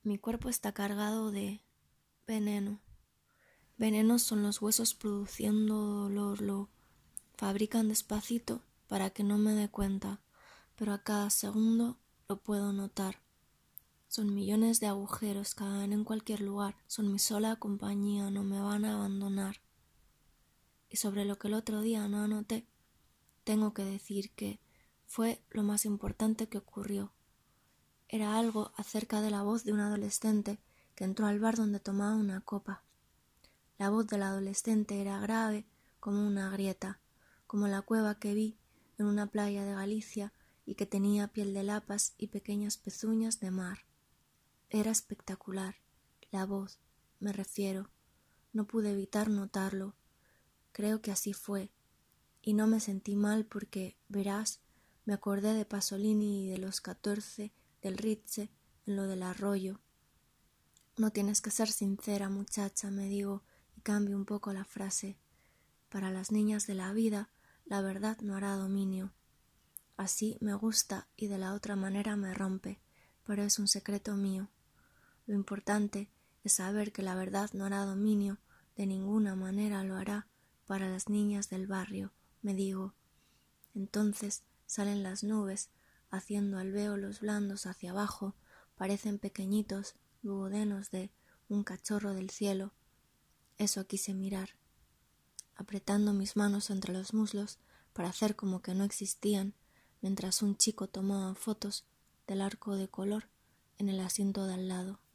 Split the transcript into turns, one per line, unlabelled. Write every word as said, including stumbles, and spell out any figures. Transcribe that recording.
Mi cuerpo está cargado de veneno. Venenos son los huesos produciendo dolor, lo fabrican despacito para que no me dé cuenta, pero a cada segundo lo puedo notar. Son millones de agujeros, caen en cualquier lugar, son mi sola compañía, no me van a abandonar. Y sobre lo que el otro día no anoté, tengo que decir que fue lo más importante que ocurrió. Era algo acerca de la voz de un adolescente que entró al bar donde tomaba una copa. La voz del adolescente era grave como una grieta, como la cueva que vi en una playa de Galicia y que tenía piel de lapas y pequeñas pezuñas de mar. Era espectacular. La voz, me refiero. No pude evitar notarlo. Creo que así fue. Y no me sentí mal porque, verás, me acordé de Pasolini y de los catorce, del Ritze, en lo del arroyo. No tienes que ser sincera, muchacha, me digo, y cambio un poco la frase. Para las niñas de la vida, la verdad no hará dominio. Así me gusta y de la otra manera me rompe, pero es un secreto mío. Lo importante es saber que la verdad no hará dominio, de ninguna manera lo hará para las niñas del barrio, me digo. Entonces salen las nubes, haciendo alvéolos blandos hacia abajo, parecen pequeñitos, duodenos de un cachorro del cielo. Eso quise mirar, apretando mis manos entre los muslos para hacer como que no existían, mientras un chico tomaba fotos del arco de color en el asiento de al lado.